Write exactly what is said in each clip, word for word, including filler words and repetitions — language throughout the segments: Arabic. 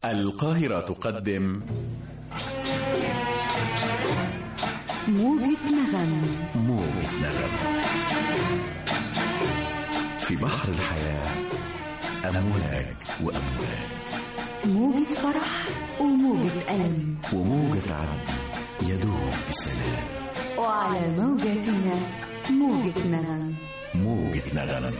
القاهرة تقدم موجة نغم. موجة نغم في بحر الحياة، أمواج وأمواج، موجة فرح وموجة ألم، وموجة عبد يدوب بسلام. وعلى موجتنا موجة نغم. موجة نغم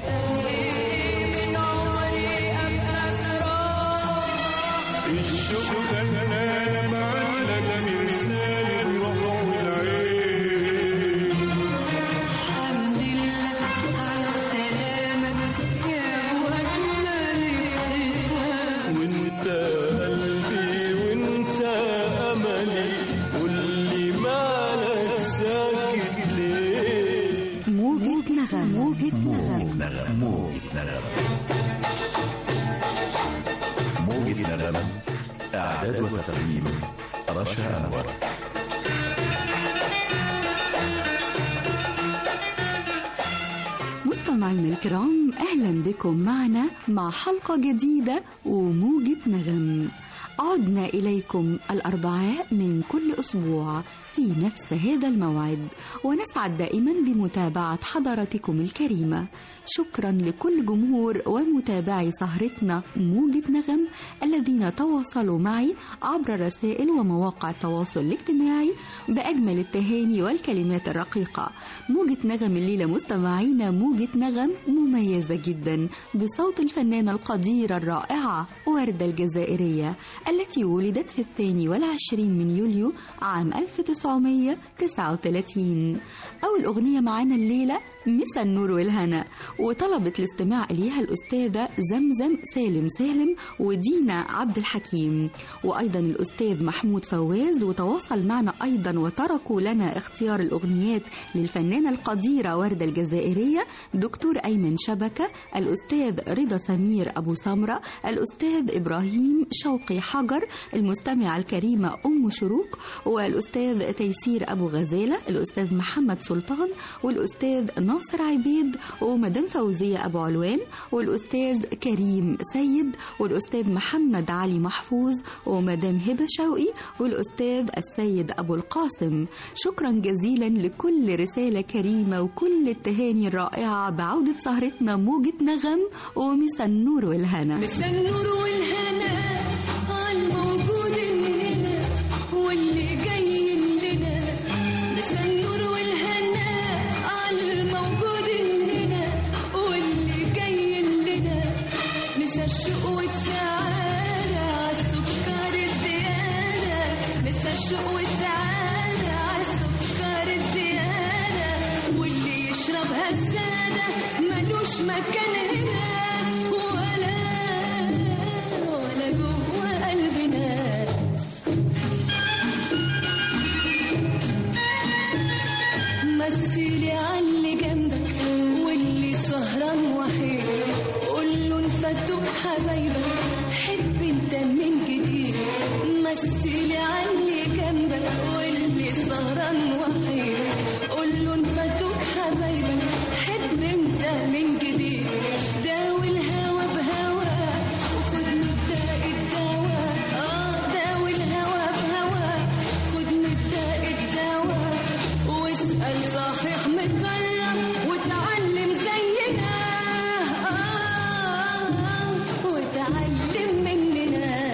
الشوق كان معلق من لسان الروح والعين. الحمد لله على السلامة يا أبو أجمل ابتسام. وانت قلبي وانت أملي، قولي مالك ساكت ليه؟ موجة نغم. موجة موجة نغم. نغم موجة نغم موجة نغم. إعداد وتقديم رشا أنور. مستمعينا الكرام، أهلا بكم معنا مع حلقة جديدة وموجة نغم. عدنا إليكم الأربعاء من كل أسبوع في نفس هذا الموعد، ونسعد دائما بمتابعة حضراتكم الكريمة. شكرا لكل جمهور ومتابعي سهرتنا موجة نغم الذين تواصلوا معي عبر الرسائل ومواقع التواصل الاجتماعي بأجمل التهاني والكلمات الرقيقة. موجة نغم الليلة مستمعينا موجة نغم مميزة جدا بصوت الفنانة القديرة الرائعة وردة الجزائرية التي ولدت في الثاني والعشرين من يوليو عام ألف وتسعمائة وتسعة وثلاثين. أول أغنية معانا الليلة مسا النور والهنا، وطلبت الاستماع إليها الأستاذة زمزم سالم سالم ودينا عبد الحكيم، وأيضا الأستاذ محمود فواز، وتواصل معنا أيضا وتركوا لنا اختيار الأغنيات للفنانة القديرة وردة الجزائرية دكتور أيمن شبكة، الأستاذ رضا سمير أبو سمرة، الأستاذ إبراهيم شوقي حجر، المستمعة الكريمة أم شروق، والأستاذ تيسير أبو غزالة، الأستاذ محمد سلطان، والأستاذ ناصر عبيد، ومدام فوزية أبو علوان، والأستاذ كريم سيد، والأستاذ محمد علي محفوظ، ومدام هبة شوقي، والأستاذ السيد أبو القاسم. شكرا جزيلا لكل رسالة كريمة وكل التهاني الرائعة بعودة سهرتنا موجة نغم ومسا النور والهنا. مسا النور والهنا عالموجود مننا واللي جاي لنا. مسا النور والهنا عالموجود مننا واللي جاي لنا. مسا الشوق والسعادة عالسكر الزيادة. مسا الشوق والسعادة عالسكر الزيادة، واللي يشربها السادة ملوش مكان هنا ولا ولا جوه قلبنا. مثلي عاللي جنبك واللي سهران وحيد، قوله انفتوا حبايبك حب انت من جديد. مثلي عاللي جنبك واللي سهران وحيد، قوله انفتوا حبايبك حب انت من جديد. داوي الهوى بهوى وخد مبدأ الدواء. اه داوي الهوى بهوى خد مبدأ الدواء، واسأل صحيح متجرب وتعلم زينا. آه آه وتعلم مننا.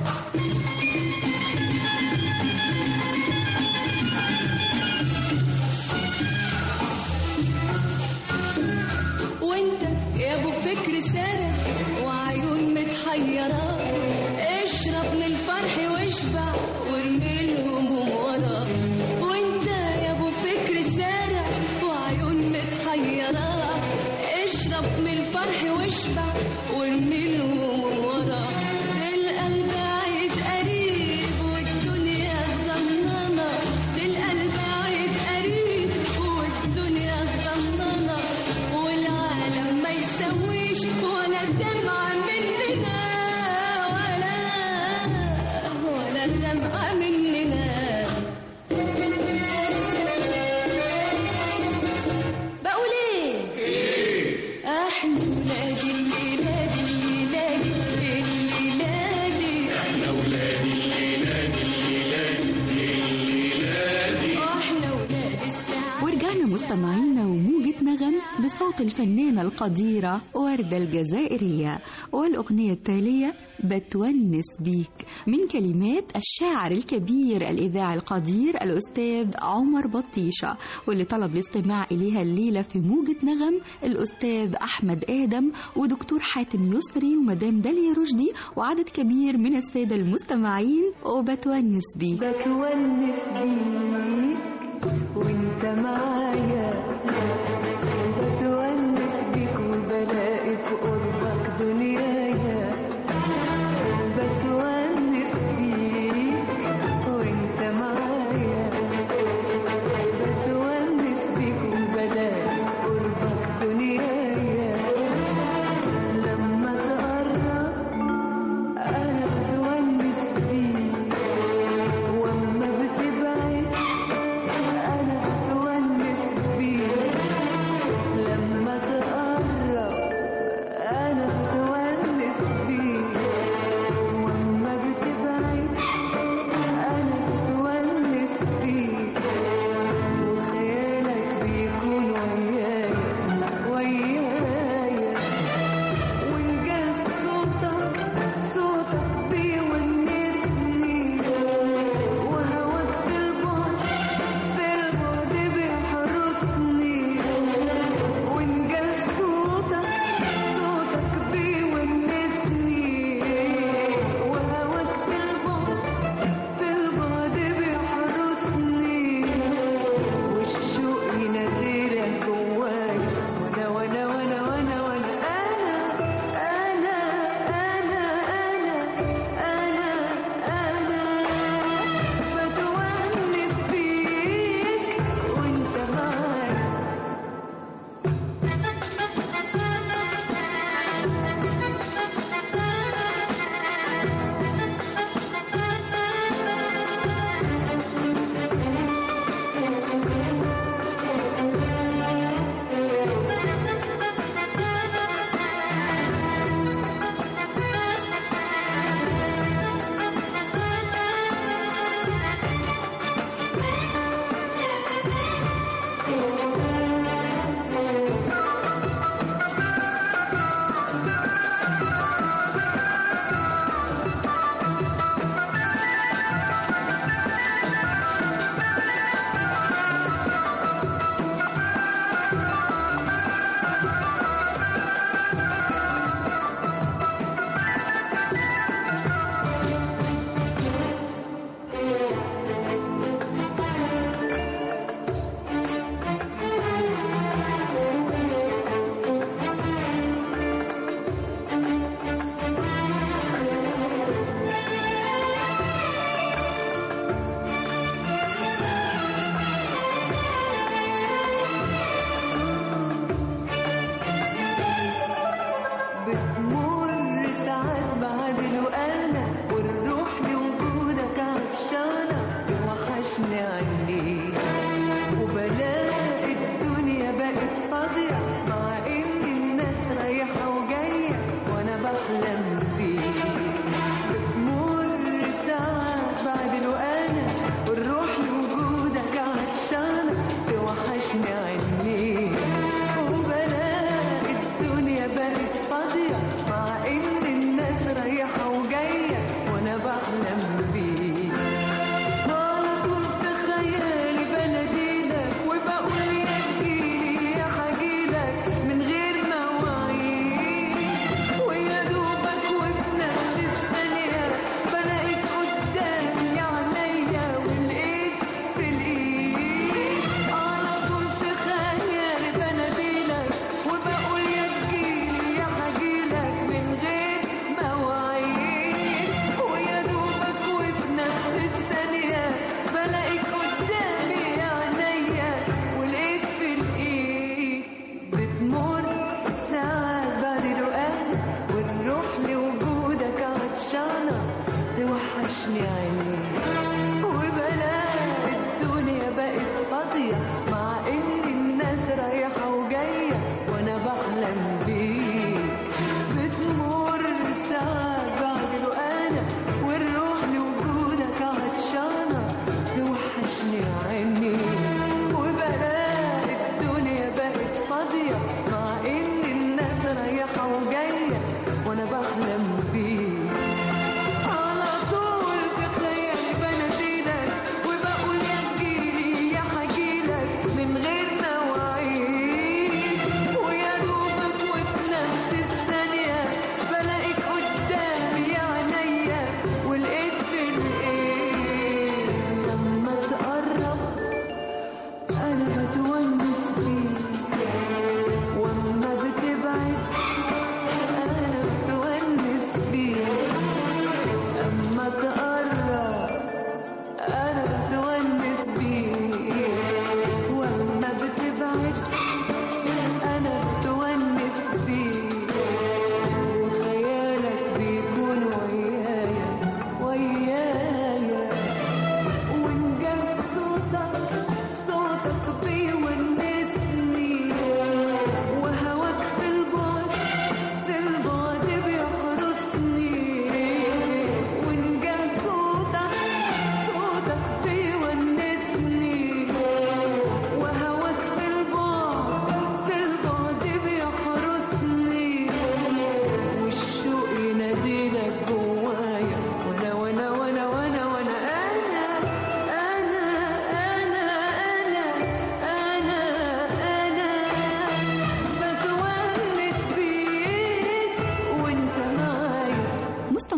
وانت يا ابو فكر سارح وعيون متحيرة، اشرب من الفرح واشبع وارمي الهموم ورا. وانت يا ابو فكر سارح وعيون متحيرة، اشرب من الفرح واشبع وارمي الهموم ورا. تلقى البعيد قريب والدنيا صغننة. تلقى البعيد قريب والدنيا صغننة، والعالم ما يسويش ولا دمعة مننا ولا ولا دمعة مننا. بقول ايه؟ احنا ولاد صوت الفنانة القديرة وردة الجزائرية. والأغنية التالية بتونس بيك من كلمات الشاعر الكبير الإذاعي القدير الأستاذ عمر بطيشة، واللي طلب الاستماع إليها الليلة في موجة نغم الأستاذ أحمد آدم ودكتور حاتم يسري ومدام داليا رشدي وعدد كبير من السادة المستمعين. وبتونس بيك بتونس بيك وانت معايا، بتونس بيك وبلاقي في قربك دنيايا، بتونس بيك وانت معايا، بتونس بيك وبلاقي في قربك دنيايا، لما تقرب انا بتونس بيك، واما بتبعد انا بتونس بيك، لما تقرب انا بتونس بيك، واما بتبعد انا بتونس بيك، وخيالك بيكون ويايا ويايا، وإن صوتك صوتك بيونسني، وهواك في البعد في البعد بيحرسني، وإن صوتك صوتك بيونسني، وهواك في البعد في البعد بيحرسني، والشوق يناديلك جوايا، وانا وانا وانا وانا وانا انا انا انا انا انا انا بتونس بيك وانت معايا. بتمر ساعات بعد الوقالة والروح لوجودك عطشانة، توحشني عينيك وبلاقي الدنيا بقت فاضية، مع إن الناس رايحة وجاية وأنا بحلم بيك. بتمر ساعات بعد الوقالة والروح لوجودك عطشانة، توحشني عينيك وبلاقي الدنيا بقت فاضية، مع إن الناس رايحة وجاية وأنا بحلم بيك. على طول في خيالي بناديلك وبقول يا تجيلي يا حجيلك من غير مواعيد، ويا دوبك وفي نفس الثانية بلاقيك قدامي عينيا والإيد في الإيد. على طول في خيالي بناديلك وبقول يا تجيلي يا حجيلك من غير مواعيد، ويا دوبك وفي نفس الثانية بلاقيك قدامي عينيا والإيد في الإيد. بتمر ساعات بعد الوقالة والروح لوجودك عطشانة، توحشني عينيك وبلاقي الدنيا بقت فاضية، مع إن الناس رايحة وجاية وأنا بحلم بيك. بتمر ساعات بعد الوقالة والروح لوجودك عطشانة، توحشني عينيك وبلاقي الدنيا بقت فاضية، مع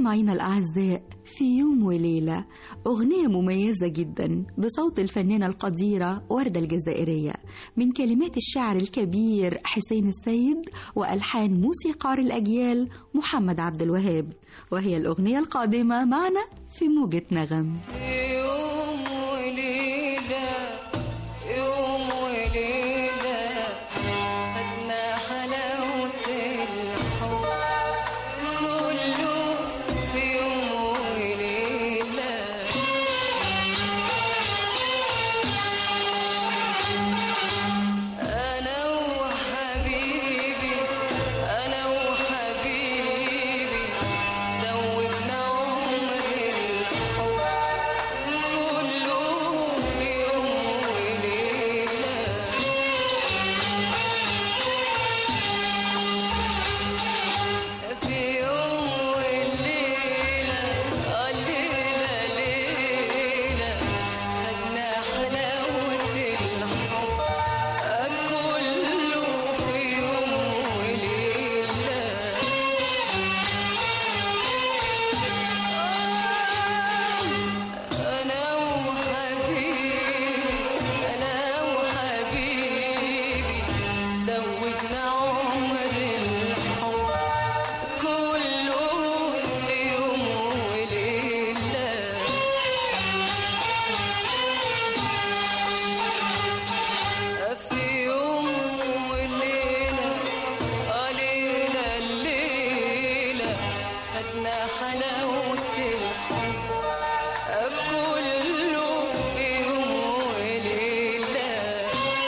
مستمعينا الأعزاء، في يوم وليلة، أغنية مميزة جدا بصوت الفنانة القديرة وردة الجزائرية، من كلمات الشاعر الكبير حسين السيد وألحان موسيقار الأجيال محمد عبد الوهاب، وهي الأغنية القادمة معنا في موجة نغم. يوم وليلة يوم وليلة خدنا حلاوة الحب كله في يوم وليلة. أنا وحبيبي أنا وحبيبي دوبنا عمر الحب كله في يوم وليلة. في يوم وليلة آه ليلة ليلة خدنا حلاوة الحب كله في يوم وليلة. أنا وحبيبي أنا وحبيبي دوبنا عمر الحب كله في يوم وليلة. في يوم وليلة آه ليلة الليلة خدنا حلاوة الحب كله في يوم وليلة.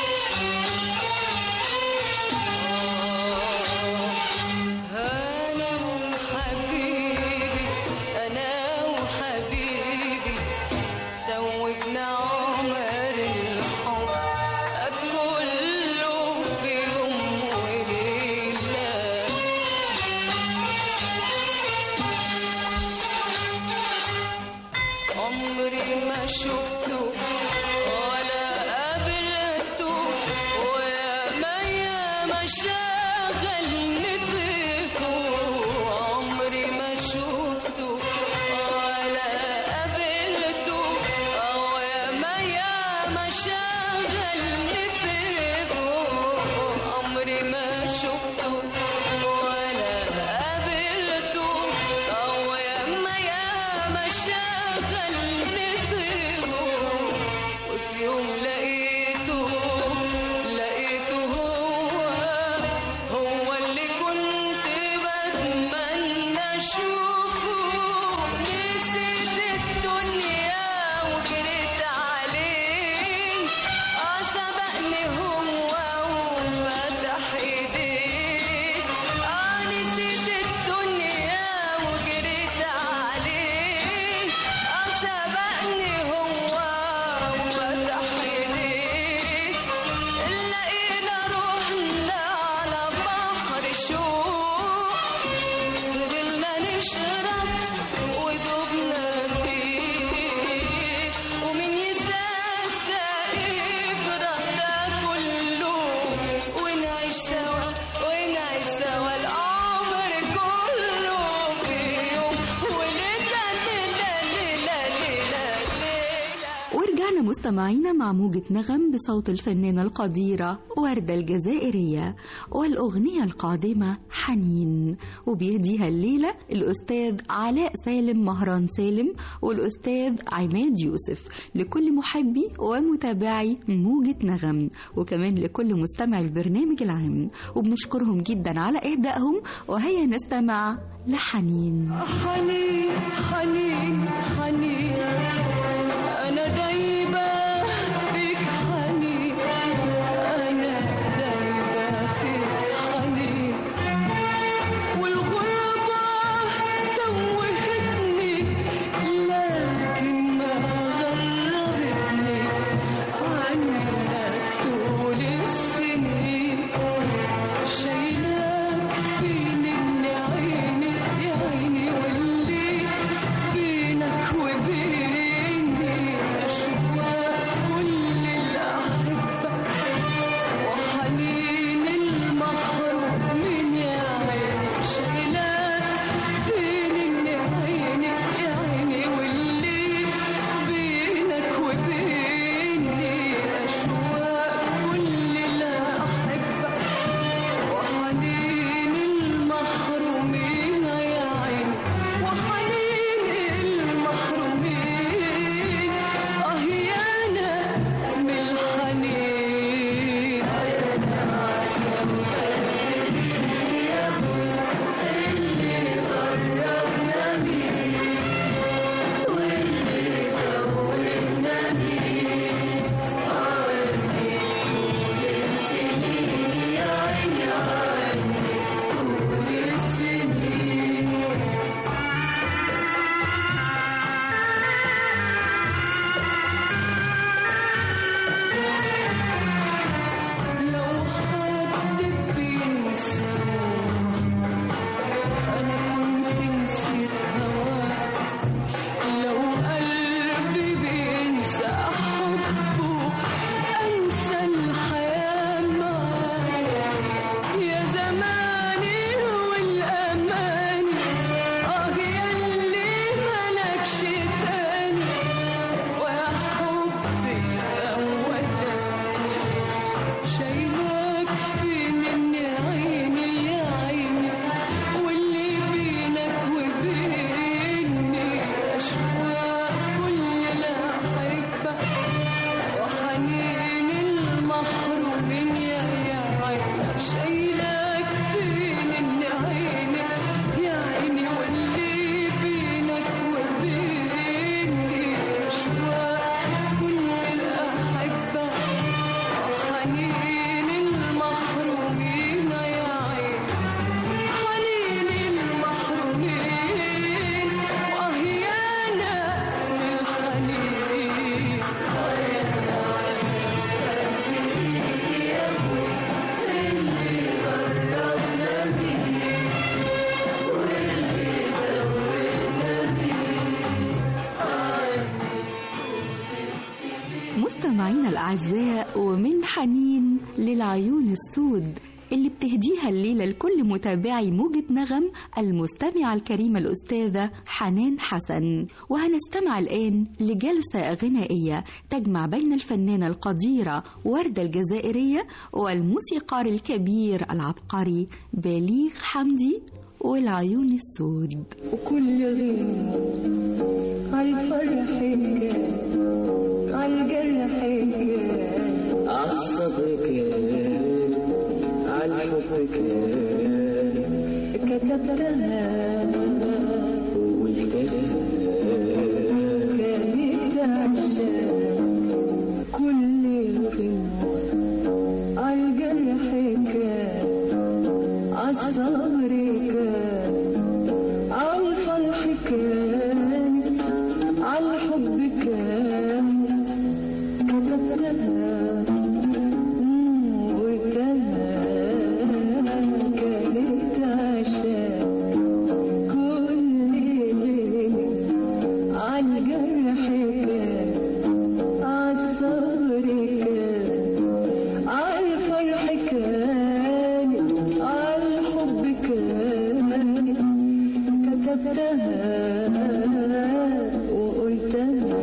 أنا وحبيبي أنا وحبيبي دوبنا عمر الحب كله في يوم وليلة. عمري ما شفته ولا قابلته ويا ما يا ما شغلني طيفه. عمري ما شفته ولا قابلته ويا ما يا ما شغلني طيفه. عمري ما شفته ولا قابلته ويا ما يا ما شغلني طيفه. وفي يوم لقيته لقيته هو هو اللي كنت بتمنى اشوفه. نسيت الدنيا وجريت عليه اه سبقني هو وفتح ايديه. اه نسيت الدنيا وجريت عليه اه سبقني هو وفتح ايديه. لقينا روحنا على بحر شوق فضلنا نشرب ودوبنا فيه. ومن يصدق يبرد ده كله ونعيش سوا ونعيش سوا العمر كله في يوم وليلة ليلة ليلة ليلة ليلة. ورجعنا مستمعينا مع موجة نغم بصوت الفنانة القديرة وردة الجزائرية، والأغنية القادمة حنين، وبيهديها الليلة الأستاذ علاء سالم مهران سالم والأستاذ عماد يوسف، لكل محبي ومتابعي موجة نغم، وكمان لكل مستمع البرنامج العام، وبنشكرهم جدا على إهدائهم. وهيا نستمع لحنين. حنين حنين حنين أنا دايبة فيك حنين أنا دايبة فيك حنين. والغربة توهتني لكن ما غربتني عنك طول السنين. شايلاك فيني من عيني يا عيني واللي بينك المحرومين اه يانا من الحنين انا عسل يا ابو اللي غربنا بيه واللي دوبنا بيه عني طول السنين يا عيني عني طول السنين لو حد بينسى أنا كنت نسيت هواك لو قلبي بينسى حبه أنسى الحياة معاك يا زماني والأماني آه ياللي ملكش تاني ويا حبي الأولاني شايلاك فين من عيني يا عيني واللي بينك وبيني أشواق كل الأحبة وحنين المحرومين يا يا عيني شايلاك فين من عيني يا عيني واللي بينك وبيني أشواق كل الأحبة حنين المحرومين يا عين حنين المحرومين وأهيانا من الحنين وأنا عسل يا أبو اللي غربنا بيه واللي دوبنا بيه عني طول السنين مستمعينا الأعزاء، ومن حنين للعيون السود اللي بتهديها الليلة لكل متابعي موجة نغم المستمعة الكريمة الأستاذة حنان حسن. وهنستمع الآن لجلسة غنائية تجمع بين الفنانة القديرة وردة الجزائرية والموسيقار الكبير العبقري بليغ حمدي والعيون السود. وكل غير عالفرح كان عالجرح كان عالصبر كان عالحب كان كتبتها وقلتها كانت عشان كل غير عالجرح كان عالصبر كان عالفرح كان عالحب كان كتبتها وقلتها كانت عشان كل ليلة عالجرح كان عالصبر كان عالفرح كان عالحب كان كتبتها وقلتها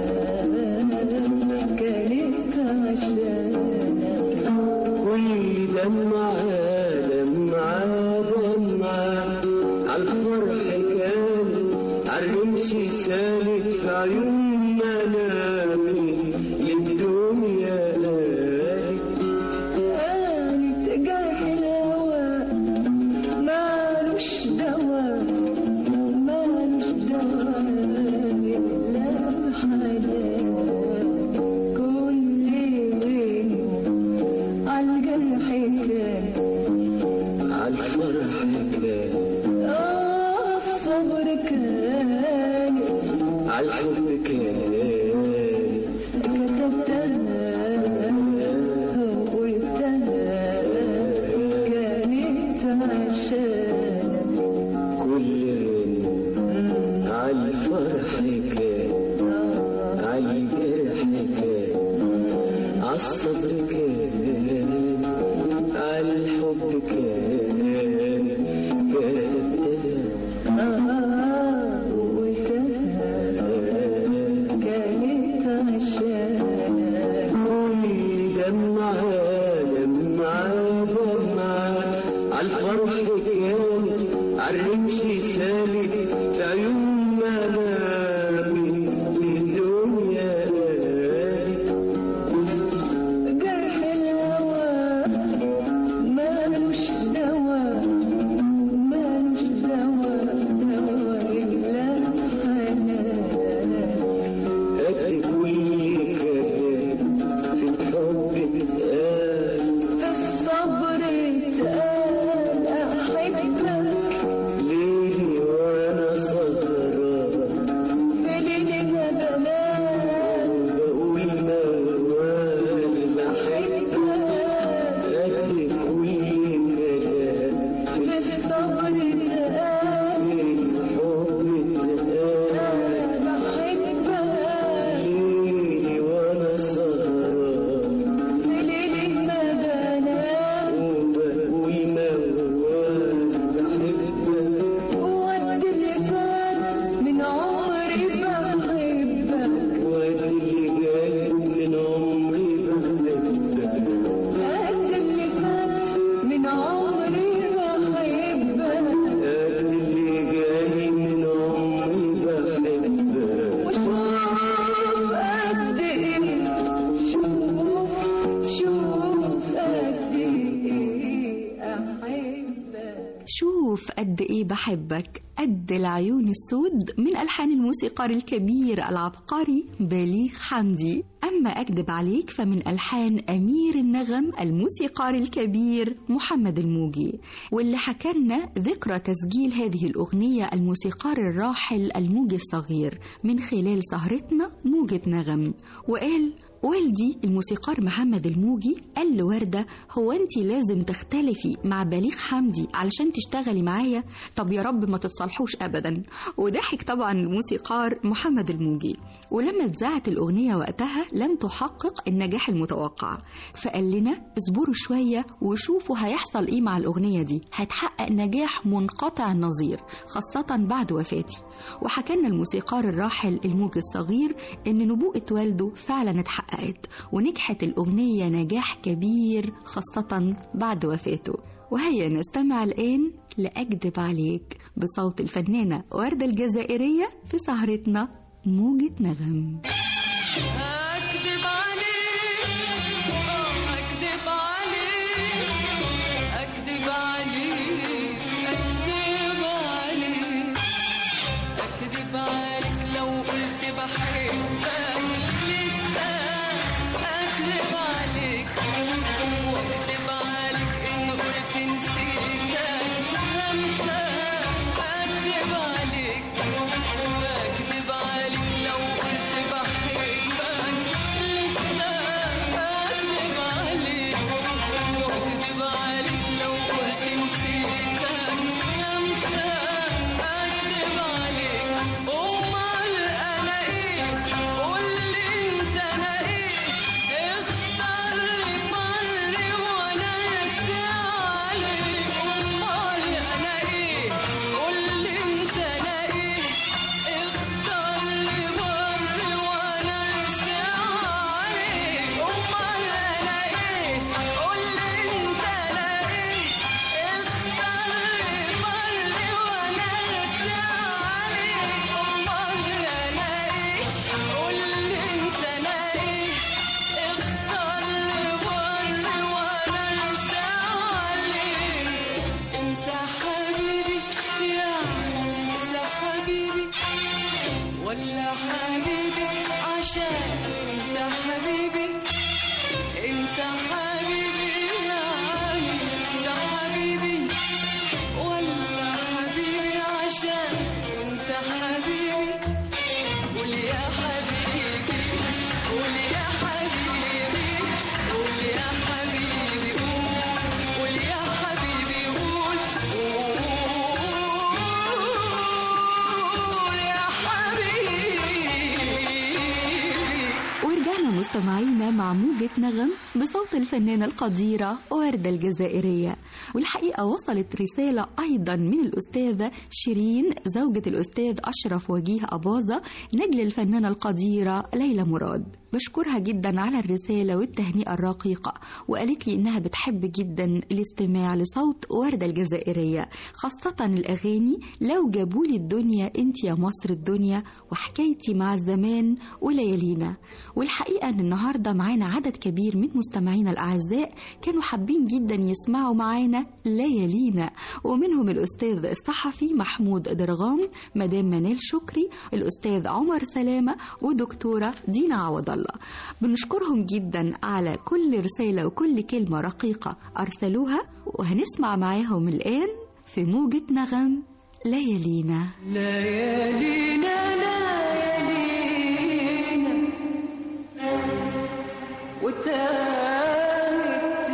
كانت عشانك كل دمعة دمعة دمعة عالفرح كان عالرمش سالت في عيون منامي للدنيا قالت قالت جرح الهوى مالوش دواء مالوش دواء إلا حنان كل ليل عالجرح كان عالفرح كان آه الصبر كان عالحب كان كتبتها وقلتها كانت عشانك كل عالفرح كان عالجرح كان عالصبر كان عالحب كان كتبتها آه وقلتها كانت شوف قد إيه بحبك قد العيون السود من ألحان الموسيقار الكبير العبقري بليغ حمدي. أما أكذب عليك فمن ألحان أمير النغم الموسيقار الكبير محمد الموجي، واللي حكلنا ذكرى تسجيل هذه الأغنية الموسيقار الراحل الموجي الصغير من خلال سهرتنا موجة نغم. وقال والدي الموسيقار محمد الموجي قال لوردة هو انت لازم تختلفي مع بليغ حمدي علشان تشتغلي معايا؟ طب يا رب ما تتصالحوش أبدا. وضحك طبعا الموسيقار محمد الموجي. ولما اتذاعت الأغنية وقتها لم تحقق النجاح المتوقع، فقال لنا اصبروا شوية وشوفوا هيحصل ايه مع الأغنية دي، هتحقق نجاح منقطع النظير خاصة بعد وفاتي. وحكلنا الموسيقار الراحل الموجي الصغير ان نبوءة والده فعلا اتحققت ونجحت الأغنية نجاح كبير خاصة بعد وفاته. وهيا نستمع الآن لأكذب عليك بصوت الفنانة وردة الجزائرية في سهرتنا موجة نغم. أكذب عليك أكذب عليك أكذب عليك أكذب عليك أكذب عليك لو قلت بحبك لسه أكذب عليك وأكذب عليك إن قلت نسيتك همسة أكذب عليك أكذب عليك لو قلت بحبك لسه أكذب عليك وأكذب عليك لو قلت نسيتك همسة أكذب عليك. أمال أنا إيه قول لي أنت أنا إيه اختار لي مري وأنا أرسى عليك. أمال أنا إيه قول لي أنت أنا إيه اختار لي مري وأنا أرسى عليك. أمال أنا إيه قول لي أنت أنا إيه اختار لي مري وأنا أرسى عليك. أمال أنا إيه قول لي أنت أنا إيه اختار لي مري وأنا أرسى عليك. أنت حبيبي يعني لسه حبيبي ولا حبيبي عشان أنت حبيبي. أنت حبيبي يعني لسه حبيبي ولا حبيبي عشان أنت حبيبي. قول يا حبيبي قول يا حبيبي قول يا حبيبي قول قول يا حبيبي قول قول يا حبيبي. ورجعنا مستمعينا مع موجة نغم بصوت الفنانة القديرة وردة الجزائرية. والحقيقة وصلت رسالة أيضا من الأستاذة شيرين زوجة الأستاذ أشرف وجيه أباظة نجل الفنانة القديرة ليلى مراد. بشكرها جدا على الرسالة والتهنئة الرقيقة، وقالت لي إنها بتحب جدا الاستماع لصوت وردة الجزائرية، خاصة الأغاني لو جابولي الدنيا انت يا مصر الدنيا وحكايتي مع الزمان وليالينا. والحقيقة أن النهاردة معانا عدد كبير من مستمعينا الأعزاء كانوا حابين جدا يسمعوا معانا ليالينا، ومنهم الأستاذ الصحفي محمود درغام، مدام منال شكري، الأستاذ عمر سلامة، ودكتورة دينا عوض الله. بنشكرهم جدا على كل رسالة وكل كلمة رقيقة أرسلوها، وهنسمع معاهم الآن في موجة نغم ليالينا. ليالينا ليالينا وتاهت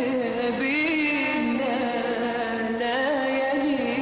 بينا ليالينا.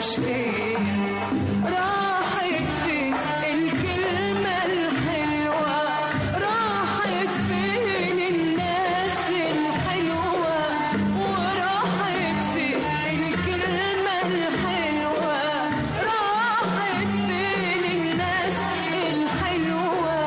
مش هي. راحت فين الكلمة الحلوة، راحت فين الناس الحلوة، وراحت فين الكلمة الحلوة، راحت فين الناس الحلوة.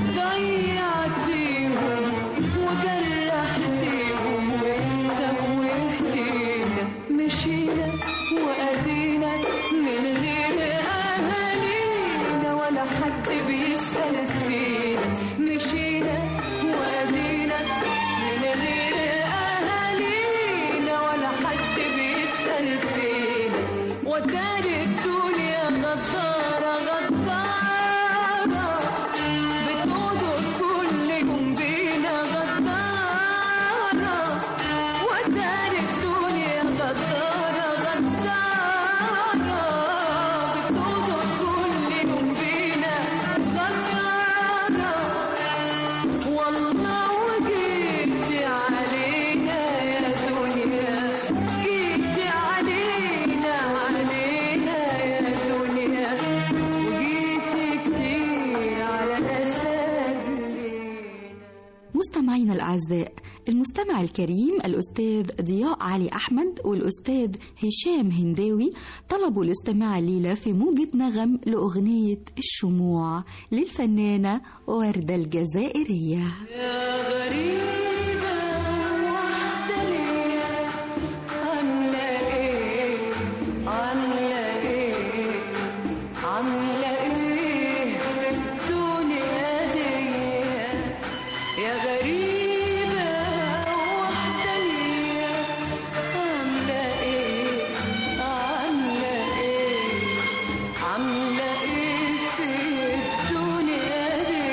ضيعتيهم وجرحتيهم وتوهتينا، مشينا وأدينا من غير أهالينا ولا حد بيسأل فينا. مشينا وأدينا من غير أهالينا ولا حد بيسأل فينا. وتاني الدنيا غدارة غدارة، بتغدر كل يوم بينا غدارة. وتاني الدنيا غدارة غدارة، بتغدر كل يوم بينا غدارة. والله وجيتي علينا يا دنيا، جيتي علينا علينا يا دنيا، وجيتي كتير على أسابينا. مستمعينا الأعزاء، المستمع الكريم الأستاذ ضياء علي أحمد والأستاذ هشام هنداوي طلبوا الاستماع الليلة في موجة نغم لأغنية الشموع للفنانة وردة الجزائرية. يا غريبة واحدة ليا، عاملة إيه عاملة إيه عاملة إيه في الدنيا دي. يا غريبة واحدة ليا، عاملة إيه عاملة إيه عاملة إيه في الدنيا دي.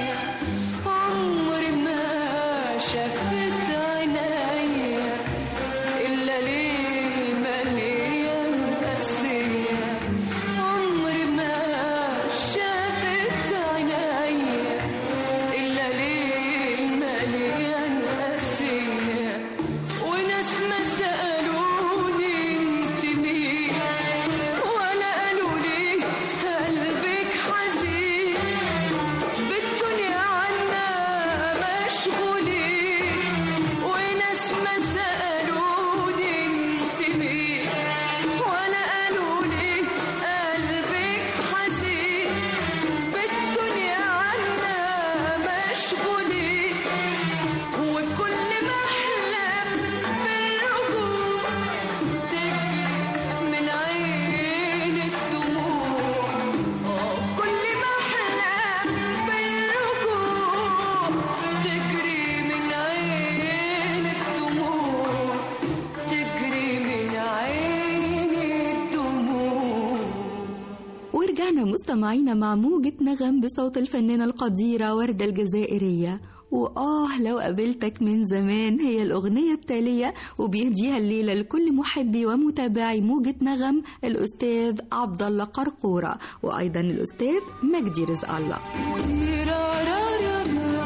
عمري ما شفت عينيا إلا ليل مليان قاسية. عمري ما شفت عينيا إلا ليل مليان قاسية. وناس ما سألوني انت مين، ولا قالوا لي قلبك حزين. بالدنيا عنا مشغولين. وناس ما سألوني انت مين، ولا قالوا لي قلبك حزين. بالدنيا عنا مشغولين. وكل ما احلم بالرجوع تجري من عين الدموع. آه، كل ما احلم بالرجوع تجري من عين الدموع، تجري من عين الدموع. ورجعنا مستمعينا مع موجة نغم بصوت الفنانة القديرة وردة الجزائرية. وآه لو قابلتك من زمان هي الأغنية التالية، وبيهديها الليلة لكل محبي ومتابعي موجة نغم الأستاذ عبد الله قرقورة وأيضا الأستاذ مجدي رزق الله. تيرارارارا،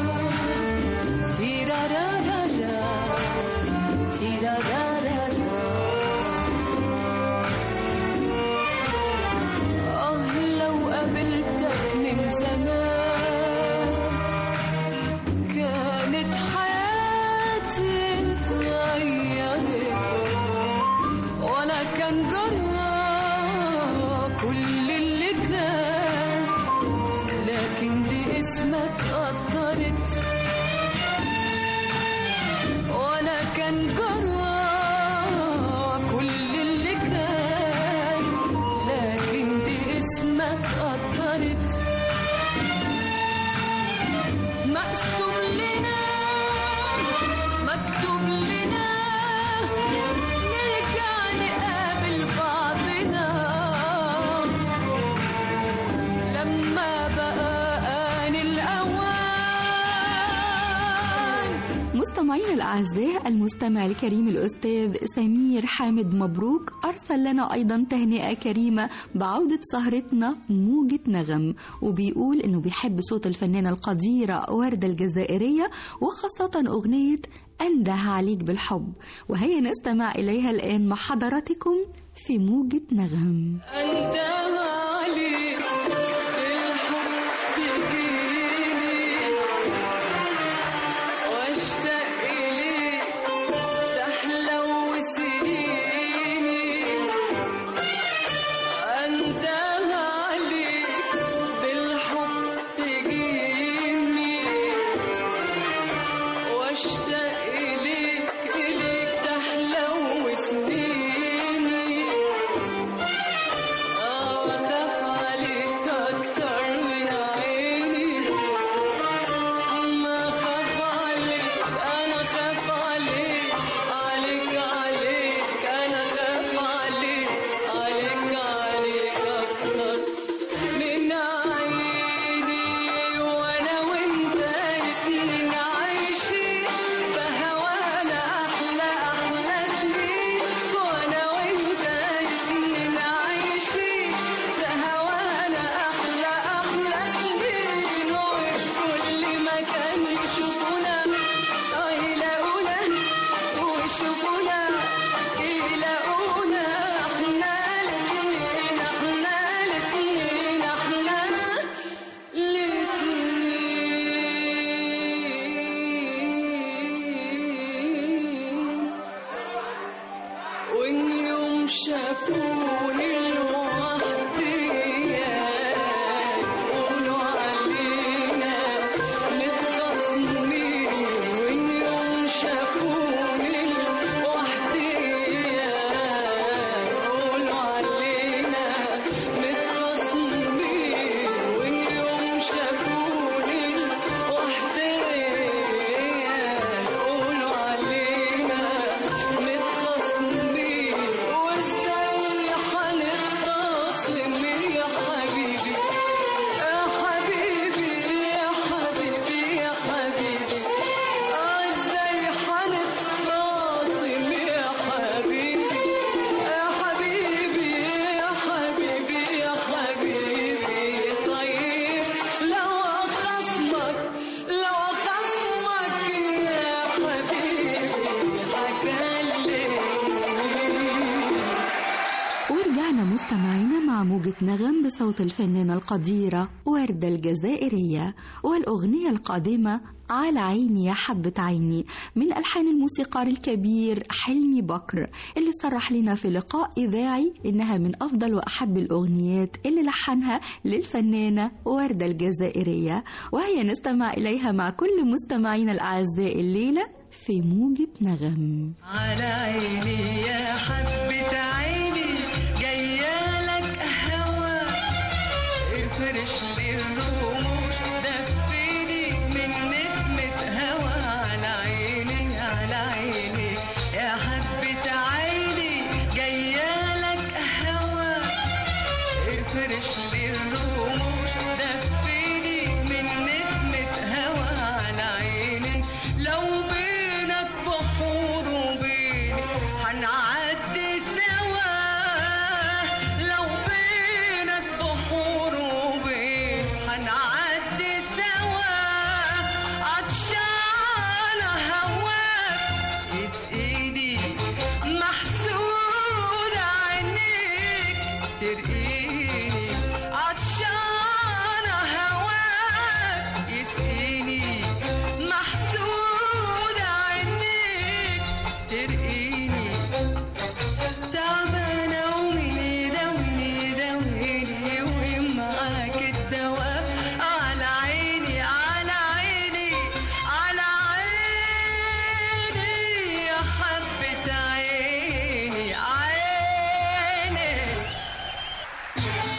تيرارارارا، تيرارارارا. آه لو قابلتك من زمان كانت حياتي اتغيرت، وانا كان جرى كل اللي كان، لكن دي اسمك قدرت. وانا كان جرى كل اللي كان، لكن دي اسمك قدرت. مقسوم لنا مكتوب لنا نرجع نقابل بعضنا لما بقى آن الأوان. مستمعينا الأعزاء، المستمع الكريم الأستاذ سمير حامد مبروك أرسل لنا أيضا تهنئة كريمة بعودة سهرتنا موجة نغم، وبيقول إنه بيحب صوت الفنانة القديرة وردة الجزائرية وخاصة أغنية أنده عليك بالحب، وهيا نستمع إليها الآن مع حضراتكم في موجة نغم. أنت علي بالحب تجيني واشتاق إليك تحلو سنيني. أنت علي بالحب تجيني واشتاق إليك إليك تحلو سنيني. مستمعينا مع موجة نغم بصوت الفنانة القديرة وردة الجزائرية، والأغنية القادمة على عيني يا حبة عيني من ألحان الموسيقار الكبير حلمي بكر، اللي صرح لنا في لقاء إذاعي إنها من أفضل وأحب الأغنيات اللي لحنها للفنانة وردة الجزائرية، وهي نستمع إليها مع كل مستمعينا الأعزاء الليلة في موجة نغم. على عيني يا حبة عيني جاية لك هوا، افرش لي الرموش دفيني من نسمة هوا. على عيني على عيني يا حبة عيني جاية لك هوا، افرش لي الرموش دفيني من نسمة هوا. على عيني لو بينك بحور وبيني هنعدي سوا، لو بينك بحور وبيني هنعدي سوا. عطشانة هواك يسقيني، محسود عينيك ترقيني. عطشانة هواك يسقيني، محسود عينيك ترقيني. تعبانة ومين يداويني يداويني ومعاك الدواء. على عيني على عيني على عيني يا حبة عيني عيني.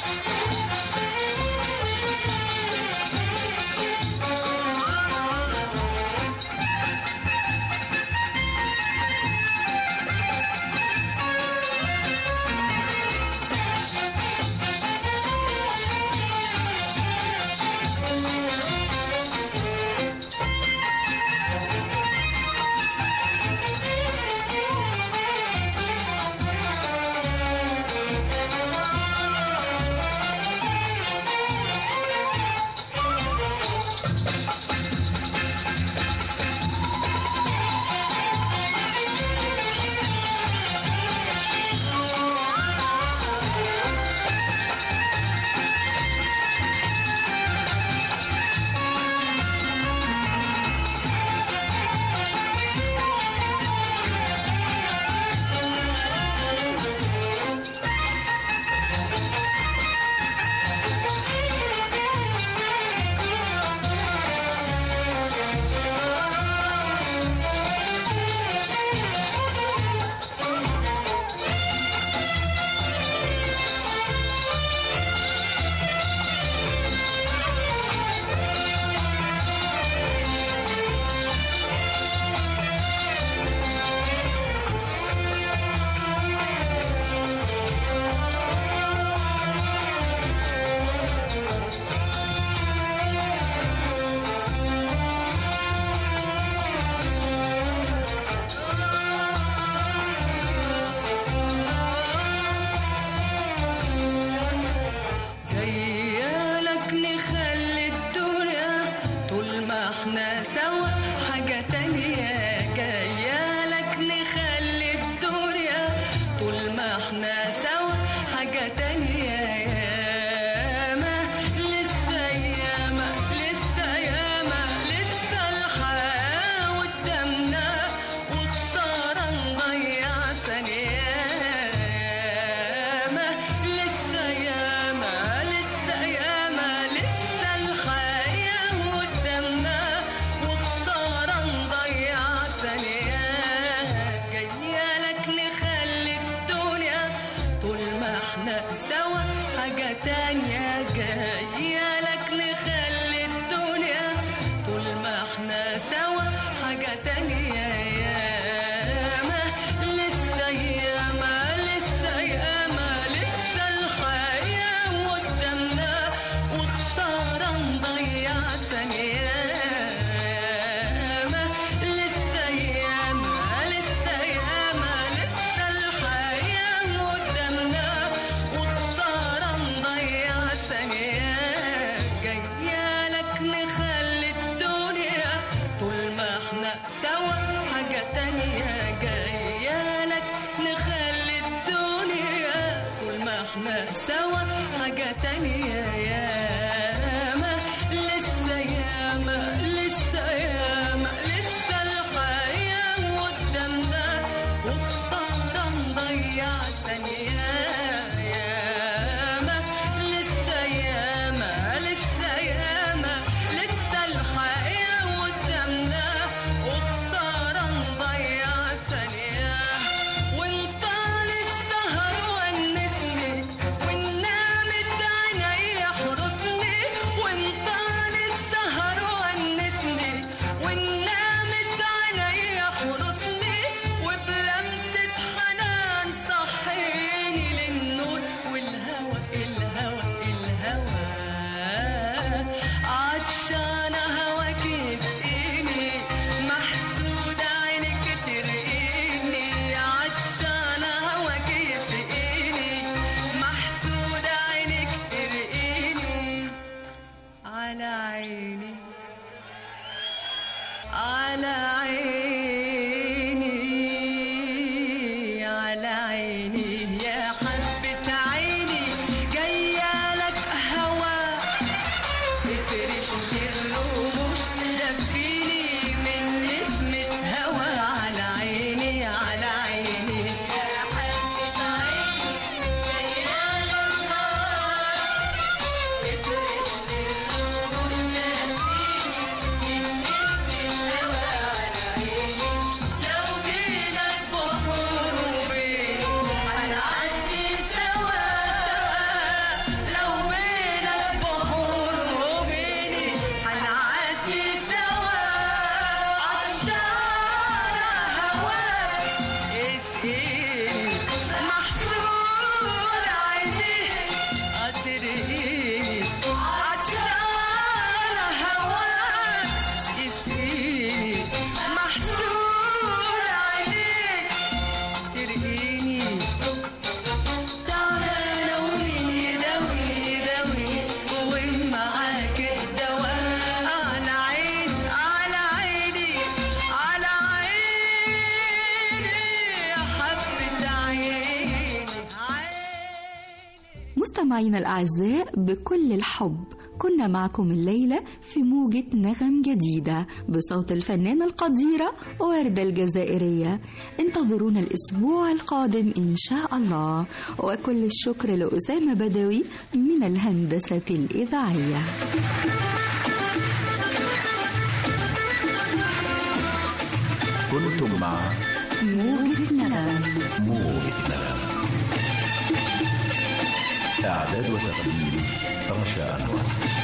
حاجة تانية ياما لسه ياما لسه ياما لسه الحياة قدامنا وخسارة نضيع ثانية ياما لسه ياما لسه ياما لسه الحياة قدامنا وخسارة نضيع ثانية جايالك نخلي الدنيا طول ما احنا سوا حاجة تانية جايالك نخلي الدنيا طول ما احنا سوا حاجة تانية ياما لسه ياما لسه ياما لسه الحياة قدامنا وخسارة نضيع ثانية ياما لسه ياما لسه ياما لسه الحياة قدامنا وخسارة نضيع ثانية جايالك نخلي الدنيا طول ما احنا سوا حاجة تانية جايالك نخلي الدنيا طول ما احنا سوا حاجة تانية ياما لسه ياما لسه ياما لسه الحياة قدامنا وخسارة نضيع ثانية ياما لسه ياما لسه ياما لسه الحياة قدامنا وخسارة نضيع ثانية وانت للسهر ونسني ونامت عيني حرسني وانت للسهر ونسني ونامت عيني حرسني وبلمسة حنان صحيني للنور والهوى الهوى الهوى عطشانة هواك يسقيني محسودة عينك ترقيني عطشانة هواك يسقيني محسودة عينك ترقيني على عيني على عيني على عيني يا حبة عيني جايالك هوا تفرش لي الرموش دفيني من نسمة هوا على عيني على عيني يا حبة عيني جايالك هوا تفرش لي الرموش دفيني من نسمة هوا على عيني لو جينا البحور وبين هنعدي سوا لو جينا البحور وبيني هنعدي سوا عطشانة هواك اسقيني محسود عينيك قدريني عطشانة هواك اسقيني محسود عينيك ترقيني تعالى ناوليني داوي داوي ومعاك الدواء على عيني على عيني على عيني يا حبة عيني عيني مستمعينا الأعزاء بكل الحب كنا معكم الليلة في موجة نغم جديدة بصوت الفنانة القديرة وردة الجزائرية. انتظرونا الأسبوع القادم إن شاء الله، وكل الشكر لأسامة بدوي من الهندسة الإذاعية. كنتم مع موجة نغم. موجة نغم. إعداد وتقديم رشا أنور.